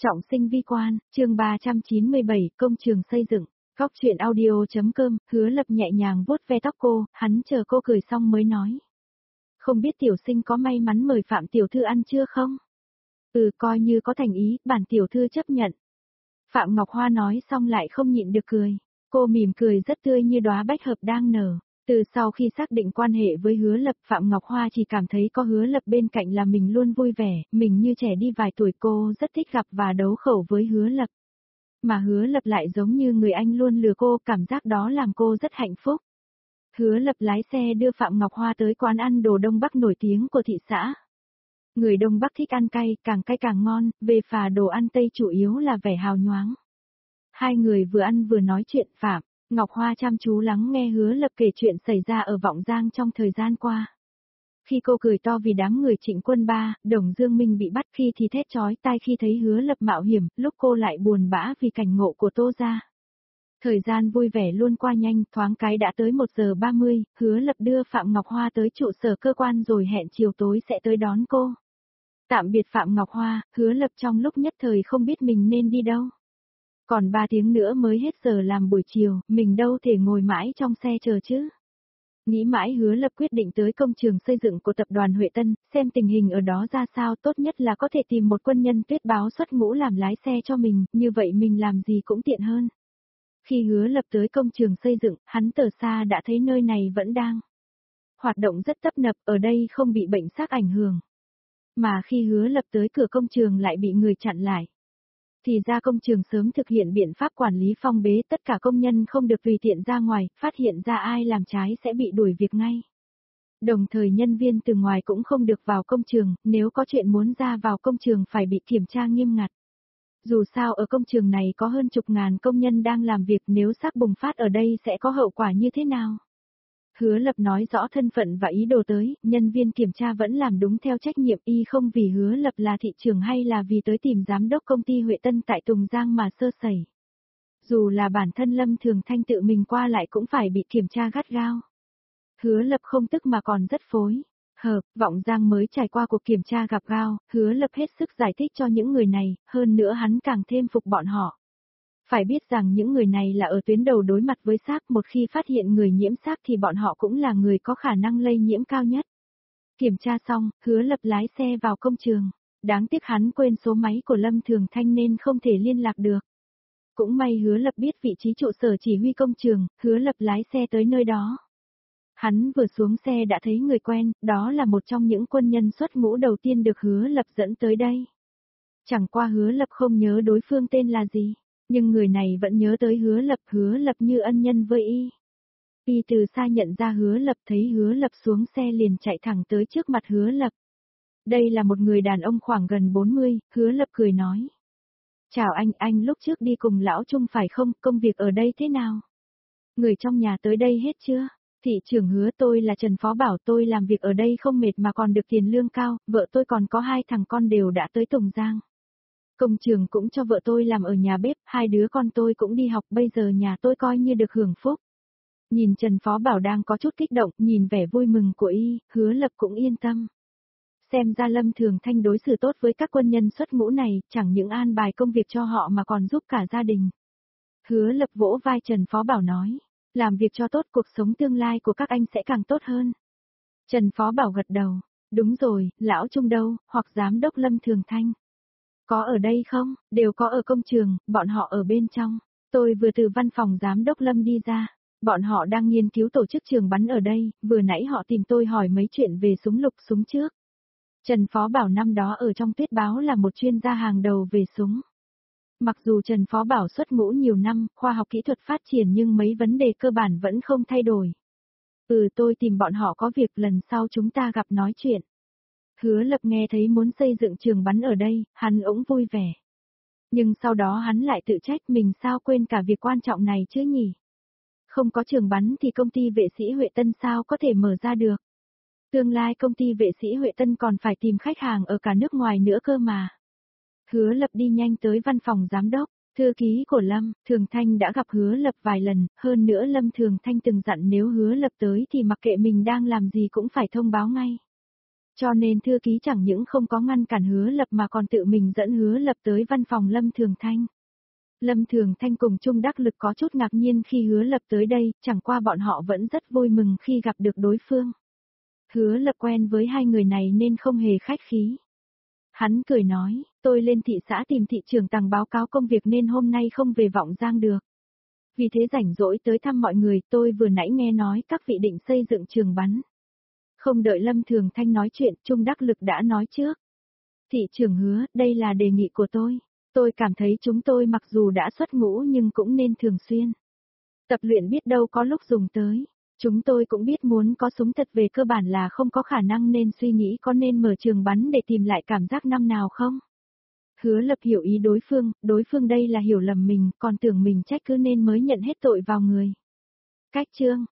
Trọng sinh vi quan, chương 397, công trường xây dựng. Góc truyện audio.com, Hứa Lập nhẹ nhàng vuốt ve tóc cô, hắn chờ cô cười xong mới nói. Không biết tiểu sinh có may mắn mời Phạm tiểu thư ăn chưa không? Coi như có thành ý, bản tiểu thư chấp nhận. Phạm Ngọc Hoa nói xong lại không nhịn được cười. Cô mỉm cười rất tươi như đóa bách hợp đang nở. Từ sau khi xác định quan hệ với Hứa Lập, Phạm Ngọc Hoa chỉ cảm thấy có Hứa Lập bên cạnh là mình luôn vui vẻ, mình như trẻ đi vài tuổi. Cô rất thích gặp và đấu khẩu với Hứa Lập. Mà Hứa Lập lại giống như người anh luôn lừa cô, cảm giác đó làm cô rất hạnh phúc. Hứa Lập lái xe đưa Phạm Ngọc Hoa tới quán ăn đồ Đông Bắc nổi tiếng của thị xã. Người Đông Bắc thích ăn cay càng ngon, về phà đồ ăn Tây chủ yếu là vẻ hào nhoáng. Hai người vừa ăn vừa nói chuyện. Phạm Ngọc Hoa chăm chú lắng nghe Hứa Lập kể chuyện xảy ra ở Vọng Giang trong thời gian qua. Khi cô cười to vì đám người Trịnh Quân Ba, Đồng Dương Minh bị bắt, khi thì thét chói tai khi thấy Hứa Lập mạo hiểm, lúc cô lại buồn bã vì cảnh ngộ của Tô gia. Thời gian vui vẻ luôn qua nhanh, thoáng cái đã tới 1 giờ 30, Hứa Lập đưa Phạm Ngọc Hoa tới trụ sở cơ quan rồi hẹn chiều tối sẽ tới đón cô. Tạm biệt Phạm Ngọc Hoa, Hứa Lập trong lúc nhất thời không biết mình nên đi đâu. Còn 3 tiếng nữa mới hết giờ làm buổi chiều, mình đâu thể ngồi mãi trong xe chờ chứ. Nghĩ mãi Hứa Lập quyết định tới công trường xây dựng của tập đoàn Huệ Tân, xem tình hình ở đó ra sao, tốt nhất là có thể tìm một quân nhân tuyết báo xuất ngũ làm lái xe cho mình, như vậy mình làm gì cũng tiện hơn. Khi Hứa Lập tới công trường xây dựng, hắn từ xa đã thấy nơi này vẫn đang hoạt động rất tấp nập, ở đây không bị bệnh xác ảnh hưởng. Mà khi Hứa Lập tới cửa công trường lại bị người chặn lại. Thì ra công trường sớm thực hiện biện pháp quản lý phong bế, tất cả công nhân không được tùy tiện ra ngoài, phát hiện ra ai làm trái sẽ bị đuổi việc ngay. Đồng thời nhân viên từ ngoài cũng không được vào công trường, nếu có chuyện muốn ra vào công trường phải bị kiểm tra nghiêm ngặt. Dù sao ở công trường này có hơn chục ngàn công nhân đang làm việc, nếu SARS bùng phát ở đây sẽ có hậu quả như thế nào? Hứa Lập nói rõ thân phận và ý đồ tới, nhân viên kiểm tra vẫn làm đúng theo trách nhiệm, y không vì Hứa Lập là thị trưởng hay là vì tới tìm giám đốc công ty Huệ Tân tại Tùng Giang mà sơ sẩy. Dù là bản thân Lâm Thường Thanh tự mình qua lại cũng phải bị kiểm tra gắt gao. Hứa Lập không tức mà còn rất phối hợp, Vọng Giang mới trải qua cuộc kiểm tra gặp gao, Hứa Lập hết sức giải thích cho những người này, hơn nữa hắn càng thêm phục bọn họ. Phải biết rằng những người này là ở tuyến đầu đối mặt với SARS, một khi phát hiện người nhiễm SARS thì bọn họ cũng là người có khả năng lây nhiễm cao nhất. Kiểm tra xong, Hứa Lập lái xe vào công trường. Đáng tiếc hắn quên số máy của Lâm Thường Thanh nên không thể liên lạc được. Cũng may Hứa Lập biết vị trí trụ sở chỉ huy công trường, Hứa Lập lái xe tới nơi đó. Hắn vừa xuống xe đã thấy người quen, đó là một trong những quân nhân xuất ngũ đầu tiên được Hứa Lập dẫn tới đây. Chẳng qua Hứa Lập không nhớ đối phương tên là gì. Nhưng người này vẫn nhớ tới Hứa Lập như ân nhân với y. Y từ xa nhận ra Hứa Lập, thấy Hứa Lập xuống xe liền chạy thẳng tới trước mặt Hứa Lập. Đây là một người đàn ông khoảng gần 40, Hứa Lập cười nói. Chào anh lúc trước đi cùng Lão Trung phải không, công việc ở đây thế nào? Người trong nhà tới đây hết chưa? Thị trưởng Hứa, tôi là Trần Phó Bảo, tôi làm việc ở đây không mệt mà còn được tiền lương cao, vợ tôi còn có 2 thằng con đều đã tới Tùng Giang. Công trường cũng cho vợ tôi làm ở nhà bếp, 2 đứa con tôi cũng đi học, bây giờ nhà tôi coi như được hưởng phúc. Nhìn Trần Phó Bảo đang có chút kích động, nhìn vẻ vui mừng của y, Hứa Lập cũng yên tâm. Xem ra Lâm Thường Thanh đối xử tốt với các quân nhân xuất ngũ này, chẳng những an bài công việc cho họ mà còn giúp cả gia đình. Hứa Lập vỗ vai Trần Phó Bảo nói, làm việc cho tốt cuộc sống tương lai của các anh sẽ càng tốt hơn. Trần Phó Bảo gật đầu, đúng rồi, Lão Trung đâu, hoặc Giám đốc Lâm Thường Thanh. Có ở đây không? Đều có ở công trường, bọn họ ở bên trong. Tôi vừa từ văn phòng giám đốc Lâm đi ra. Bọn họ đang nghiên cứu tổ chức trường bắn ở đây, vừa nãy họ tìm tôi hỏi mấy chuyện về súng lục súng trước. Trần Phó Bảo năm đó ở trong tuyết báo là một chuyên gia hàng đầu về súng. Mặc dù Trần Phó Bảo xuất ngũ nhiều năm, khoa học kỹ thuật phát triển nhưng mấy vấn đề cơ bản vẫn không thay đổi. Tôi tìm bọn họ có việc, lần sau chúng ta gặp nói chuyện. Hứa Lập nghe thấy muốn xây dựng trường bắn ở đây, hắn cũng vui vẻ. Nhưng sau đó hắn lại tự trách mình sao quên cả việc quan trọng này chứ nhỉ? Không có trường bắn thì công ty vệ sĩ Huệ Tân sao có thể mở ra được? Tương lai công ty vệ sĩ Huệ Tân còn phải tìm khách hàng ở cả nước ngoài nữa cơ mà. Hứa Lập đi nhanh tới văn phòng giám đốc, thư ký của Lâm Thường Thanh đã gặp Hứa Lập vài lần, hơn nữa Lâm Thường Thanh từng dặn nếu Hứa Lập tới thì mặc kệ mình đang làm gì cũng phải thông báo ngay. Cho nên thư ký chẳng những không có ngăn cản Hứa Lập mà còn tự mình dẫn Hứa Lập tới văn phòng Lâm Thường Thanh. Lâm Thường Thanh cùng Trung Đắc Lực có chút ngạc nhiên khi Hứa Lập tới đây, chẳng qua bọn họ vẫn rất vui mừng khi gặp được đối phương. Hứa Lập quen với hai người này nên không hề khách khí. Hắn cười nói, tôi lên thị xã tìm thị trưởng Tằng báo cáo công việc nên hôm nay không về Vọng Giang được. Vì thế rảnh rỗi tới thăm mọi người, tôi vừa nãy nghe nói các vị định xây dựng trường bắn. Không đợi Lâm Thường Thanh nói chuyện, Trung Đắc Lực đã nói trước. Thị trưởng Hứa, đây là đề nghị của tôi. Tôi cảm thấy chúng tôi mặc dù đã xuất ngũ nhưng cũng nên thường xuyên tập luyện, biết đâu có lúc dùng tới. Chúng tôi cũng biết muốn có súng thật về cơ bản là không có khả năng nên suy nghĩ có nên mở trường bắn để tìm lại cảm giác năm nào không. Hứa Lập hiểu ý đối phương đây là hiểu lầm mình, còn tưởng mình trách cứ nên mới nhận hết tội vào người. Cách chương